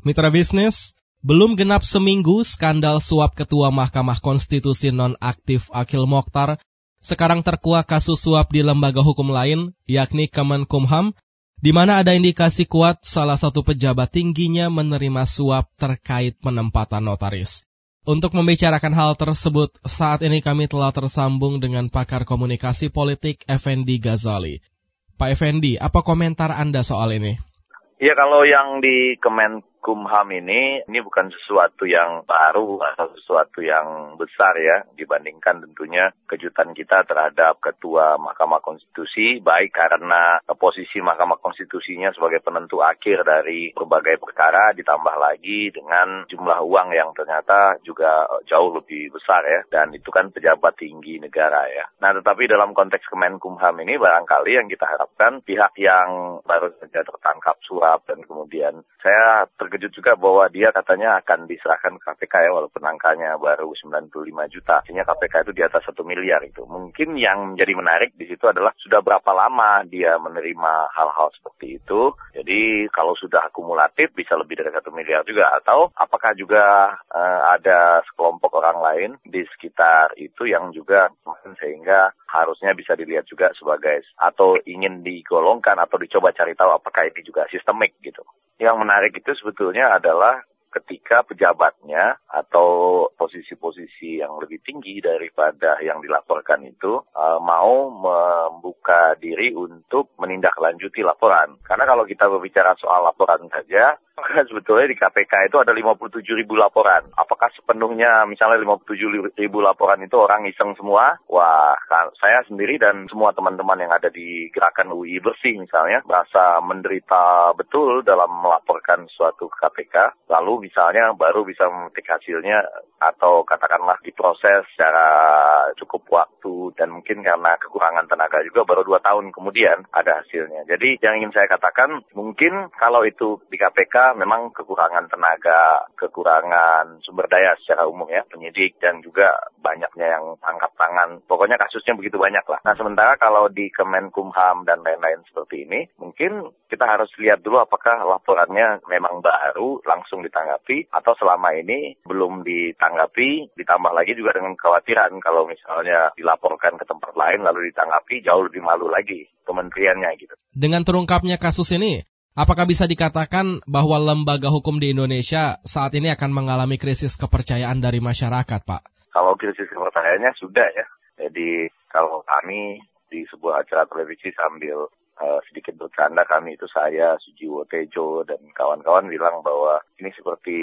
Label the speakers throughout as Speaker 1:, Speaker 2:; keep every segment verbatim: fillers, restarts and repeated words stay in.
Speaker 1: Mitra bisnis, belum genap seminggu skandal suap Ketua Mahkamah Konstitusi nonaktif Akil Mokhtar sekarang terkuak kasus suap di lembaga hukum lain, yakni Kemenkumham, di mana ada indikasi kuat salah satu pejabat tingginya menerima suap terkait penempatan notaris. Untuk membicarakan hal tersebut, saat ini kami telah tersambung dengan pakar komunikasi politik Effendi Ghazali. Pak Effendi, apa komentar Anda soal ini?
Speaker 2: Ya, kalau yang di Kemenkumham ini, ini bukan sesuatu yang baru atau sesuatu yang besar ya, dibandingkan tentunya kejutan kita terhadap Ketua Mahkamah Konstitusi, baik karena posisi Mahkamah Konstitusinya sebagai penentu akhir dari berbagai perkara, ditambah lagi dengan jumlah uang yang ternyata juga jauh lebih besar ya, dan itu kan pejabat tinggi negara ya. Nah, tetapi dalam konteks Kemenkumham ini barangkali yang kita harapkan pihak yang baru saja tertangkap suap dan kemudian saya terkejut juga bahwa dia katanya akan diserahkan ke K P K ya, walaupun angkanya baru sembilan puluh lima juta. Artinya K P K itu di atas satu miliar itu. Mungkin yang menjadi menarik di situ adalah sudah berapa lama dia menerima hal-hal seperti itu. Jadi kalau sudah akumulatif bisa lebih dari satu miliar juga. Atau apakah juga uh, ada sekelompok orang lain di sekitar itu yang juga sehingga harusnya bisa dilihat juga sebagai atau ingin digolongkan atau dicoba cari tahu apakah ini juga sistemik gitu. Yang menarik itu sebetulnya adalah ketika pejabatnya atau posisi-posisi yang lebih tinggi daripada yang dilaporkan itu uh, mau membuka diri untuk menindaklanjuti laporan. Karena kalau kita berbicara soal laporan saja, maka sebetulnya di K P K itu ada lima puluh tujuh ribu laporan. Apakah sepenuhnya misalnya lima puluh tujuh ribu laporan itu orang iseng semua? Wah, saya sendiri dan semua teman-teman yang ada di gerakan U I Bersih misalnya merasa menderita betul dalam melaporkan suatu ke K P K. Lalu misalnya baru bisa memetik hasilnya atau katakanlah diproses secara cukup waktu dan mungkin karena kekurangan tenaga juga baru dua tahun kemudian ada hasilnya. Jadi yang ingin saya katakan mungkin kalau itu di K P K memang kekurangan tenaga, kekurangan sumber daya secara umum ya, penyidik dan juga banyaknya yang tangkap tangan. Pokoknya kasusnya begitu banyak lah. Nah sementara kalau di Kemenkumham dan lain-lain seperti ini, mungkin kita harus lihat dulu apakah laporannya memang baru langsung ditanggapi atau selama ini belum ditanggapi, ditambah lagi juga dengan kekhawatiran kalau misalnya dilaporkan ke tempat lain lalu ditanggapi jauh lebih malu lagi kementeriannya gitu.
Speaker 1: Dengan terungkapnya kasus ini, apakah bisa dikatakan bahwa lembaga hukum di Indonesia saat ini akan mengalami krisis kepercayaan dari masyarakat, Pak?
Speaker 2: Kalau krisis kepercayaannya sudah ya. Jadi kalau kami di sebuah acara televisi sambil uh, sedikit bercanda, kami itu saya, Sujiwo Tejo, dan kawan-kawan bilang bahwa ini seperti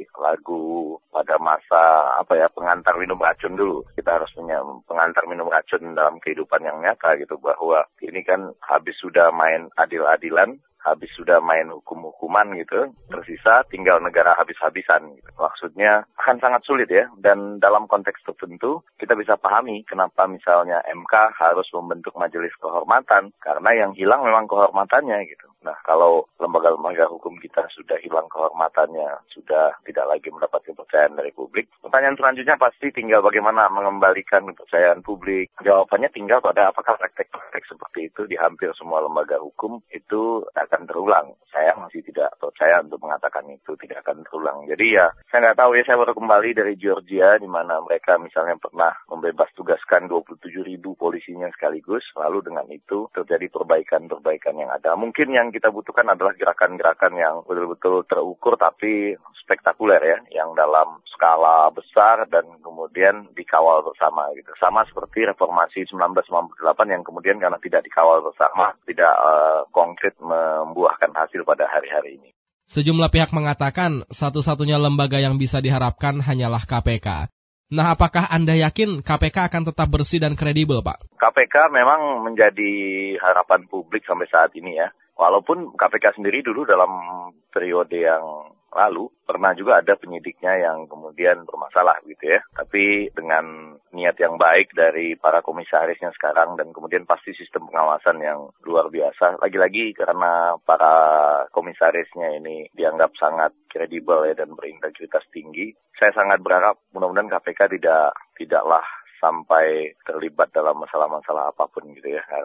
Speaker 2: lagu pada masa apa ya pengantar minum racun dulu. Kita harus punya pengantar minum racun dalam kehidupan yang nyata gitu, bahwa ini kan habis sudah main adil-adilan, habis sudah main hukum-hukuman gitu, tersisa tinggal negara habis-habisan gitu. Maksudnya akan sangat sulit ya, dan dalam konteks tertentu kita bisa pahami kenapa misalnya M K harus membentuk majelis kehormatan, karena yang hilang memang kehormatannya gitu. Nah kalau lembaga-lembaga hukum kita sudah hilang kehormatannya, sudah tidak lagi mendapat kepercayaan dari publik, pertanyaan selanjutnya pasti tinggal bagaimana mengembalikan kepercayaan publik. Jawabannya tinggal pada apakah praktek-praktek seperti itu di hampir semua lembaga hukum itu akan terulang. Saya masih tidak percaya untuk mengatakan itu tidak akan terulang. Jadi ya, saya nggak tahu ya, saya baru kembali dari Georgia, di mana mereka misalnya pernah membebas tugaskan dua puluh tujuh ribu polisinya sekaligus, lalu dengan itu terjadi perbaikan-perbaikan yang ada. Mungkin yang kita butuhkan adalah gerakan-gerakan yang betul-betul terukur tapi spektakuler ya, yang dalam skala besar dan kemudian dikawal bersama gitu. Sama seperti reformasi seribu sembilan ratus sembilan puluh delapan yang kemudian karena tidak dikawal bersama, tidak uh, konkret membuahkan hasil pada hari-hari ini.
Speaker 1: Sejumlah pihak mengatakan satu-satunya lembaga yang bisa diharapkan hanyalah K P K. Nah, apakah Anda yakin K P K akan tetap bersih dan kredibel, Pak?
Speaker 2: K P K memang menjadi harapan publik sampai saat ini ya. Walaupun K P K sendiri dulu dalam periode yang lalu pernah juga ada penyidiknya yang kemudian bermasalah gitu ya. Tapi dengan niat yang baik dari para komisarisnya sekarang dan kemudian pasti sistem pengawasan yang luar biasa. Lagi-lagi karena para komisarisnya ini dianggap sangat kredibel ya dan berintegritas tinggi. Saya sangat berharap mudah-mudahan K P K tidak tidaklah sampai terlibat dalam masalah-masalah apapun gitu ya. Karena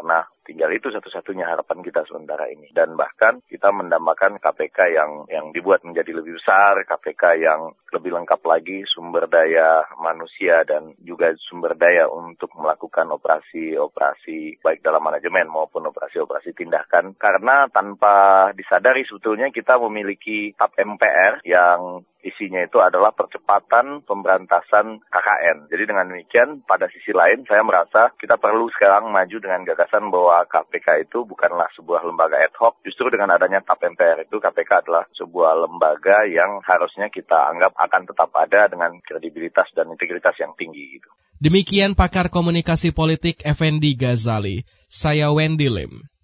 Speaker 2: Tinggal itu satu-satunya harapan kita sementara ini. Dan bahkan kita mendambakan K P K yang yang dibuat menjadi lebih besar, K P K yang lebih lengkap lagi, sumber daya manusia dan juga sumber daya untuk melakukan operasi-operasi baik dalam manajemen maupun operasi-operasi tindakan. Karena tanpa disadari sebetulnya kita memiliki T A P M P R yang isinya itu adalah percepatan pemberantasan K K N. Jadi dengan demikian, pada sisi lain saya merasa kita perlu sekarang maju dengan gagasan bahwa K P K itu bukanlah sebuah lembaga ad hoc. Justru dengan adanya T A P M P R itu, K P K adalah sebuah lembaga yang harusnya kita anggap akan tetap ada dengan kredibilitas dan integritas yang tinggi. Gitu.
Speaker 1: Demikian pakar komunikasi politik Effendi Ghazali. Saya Wendy Lim.